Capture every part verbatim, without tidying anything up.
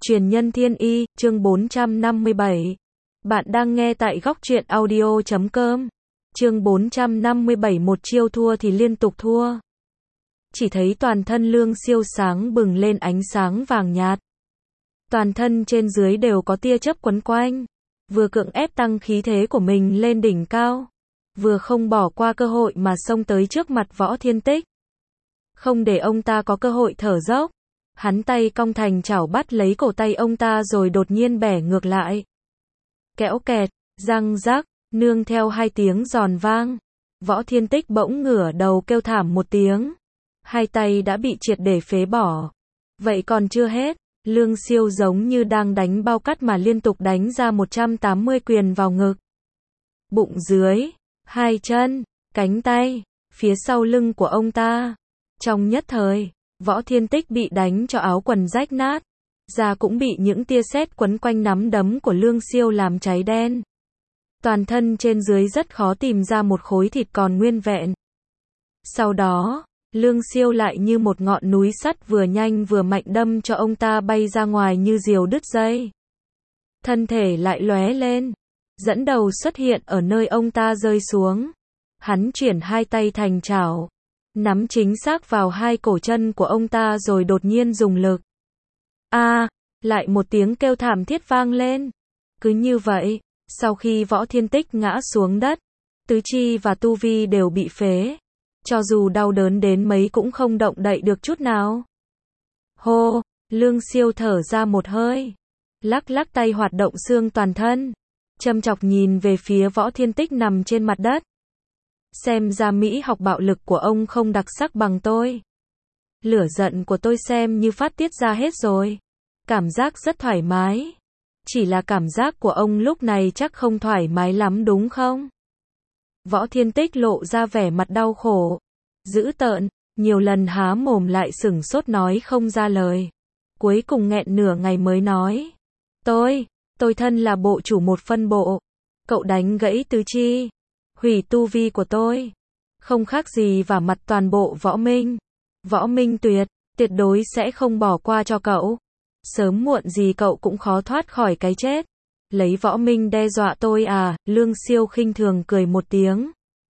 Truyền nhân thiên y, chương bốn trăm năm mươi bảy. Bạn đang nghe tại góc truyện audio chấm com. Chương bốn trăm năm mươi bảy. Một chiêu thua thì liên tục thua. Chỉ thấy toàn thân Lương Siêu sáng bừng lên ánh sáng vàng nhạt. Toàn thân trên dưới đều có tia chớp quấn quanh. Vừa cưỡng ép tăng khí thế của mình lên đỉnh cao. Vừa không bỏ qua cơ hội mà xông tới trước mặt Võ Thiên Tích. Không để ông ta có cơ hội thở dốc. Hắn tay cong thành chảo bắt lấy cổ tay ông ta rồi đột nhiên bẻ ngược lại. Kẽo kẹt, răng rắc, nương theo hai tiếng giòn vang. Võ Thiên Tích bỗng ngửa đầu kêu thảm một tiếng. Hai tay đã bị triệt để phế bỏ. Vậy còn chưa hết, Lương Siêu giống như đang đánh bao cát mà liên tục đánh ra một trăm tám mươi quyền vào ngực. Bụng dưới, hai chân, cánh tay, phía sau lưng của ông ta. Trong nhất thời, Võ Thiên Tích bị đánh cho áo quần rách nát, da cũng bị những tia sét quấn quanh nắm đấm của Lương Siêu làm cháy đen. Toàn thân trên dưới rất khó tìm ra một khối thịt còn nguyên vẹn. Sau đó, Lương Siêu lại như một ngọn núi sắt vừa nhanh vừa mạnh đâm cho ông ta bay ra ngoài như diều đứt dây. Thân thể lại lóe lên, dẫn đầu xuất hiện ở nơi ông ta rơi xuống. Hắn chuyển hai tay thành chảo, nắm chính xác vào hai cổ chân của ông ta rồi đột nhiên dùng lực. A, à, lại một tiếng kêu thảm thiết vang lên. Cứ như vậy, sau khi Võ Thiên Tích ngã xuống đất, tứ chi và tu vi đều bị phế. Cho dù đau đớn đến mấy cũng không động đậy được chút nào. Hô, Lương Siêu thở ra một hơi, lắc lắc tay hoạt động xương toàn thân, châm chọc nhìn về phía Võ Thiên Tích nằm trên mặt đất. Xem ra mỹ học bạo lực của ông không đặc sắc bằng tôi. Lửa giận của tôi xem như phát tiết ra hết rồi. Cảm giác rất thoải mái. Chỉ là cảm giác của ông lúc này chắc không thoải mái lắm đúng không? Võ Thiên Tích lộ ra vẻ mặt đau khổ, dữ tợn, nhiều lần há mồm lại sửng sốt nói không ra lời. Cuối cùng nghẹn nửa ngày mới nói. Tôi, tôi thân là bộ chủ một phân bộ. Cậu đánh gãy tứ chi, hủy tu vi của tôi, không khác gì vả mặt toàn bộ Võ Minh. Võ Minh tuyệt, tuyệt đối sẽ không bỏ qua cho cậu. Sớm muộn gì cậu cũng khó thoát khỏi cái chết. Lấy Võ Minh đe dọa tôi à? Lương Siêu khinh thường cười một tiếng.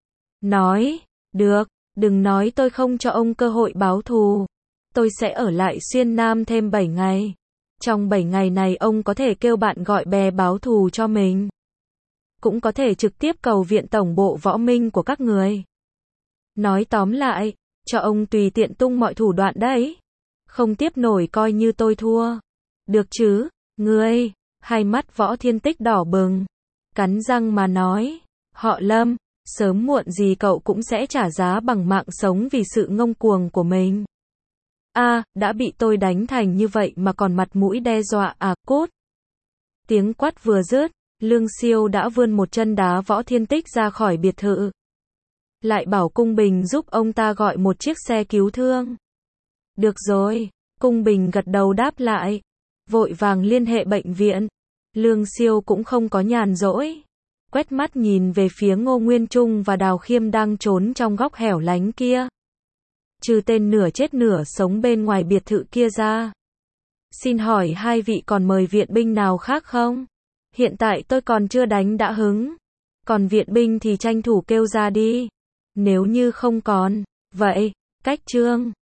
Nói, được, đừng nói tôi không cho ông cơ hội báo thù. Tôi sẽ ở lại Xuyên Nam thêm bảy ngày. Trong bảy ngày này ông có thể kêu bạn gọi bè báo thù cho mình. Cũng có thể trực tiếp cầu viện tổng bộ Võ Minh của các người. Nói tóm lại, cho ông tùy tiện tung mọi thủ đoạn đấy. Không tiếp nổi coi như tôi thua. Được chứ, ngươi? Hai mắt Võ Thiên Tích đỏ bừng, cắn răng mà nói. Họ Lâm, sớm muộn gì cậu cũng sẽ trả giá bằng mạng sống vì sự ngông cuồng của mình. A, à, đã bị tôi đánh thành như vậy mà còn mặt mũi đe dọa à? Cút. Tiếng quát vừa dứt, Lương Siêu đã vươn một chân đá Võ Thiên Tích ra khỏi biệt thự. Lại bảo Cung Bình giúp ông ta gọi một chiếc xe cứu thương. Được rồi, Cung Bình gật đầu đáp lại, vội vàng liên hệ bệnh viện. Lương Siêu cũng không có nhàn rỗi, quét mắt nhìn về phía Ngô Nguyên Trung và Đào Khiêm đang trốn trong góc hẻo lánh kia. Trừ tên nửa chết nửa sống bên ngoài biệt thự kia ra, xin hỏi hai vị còn mời viện binh nào khác không? Hiện tại tôi còn chưa đánh đã hứng. Còn viện binh thì tranh thủ kêu ra đi. Nếu như không còn, vậy, cách trương.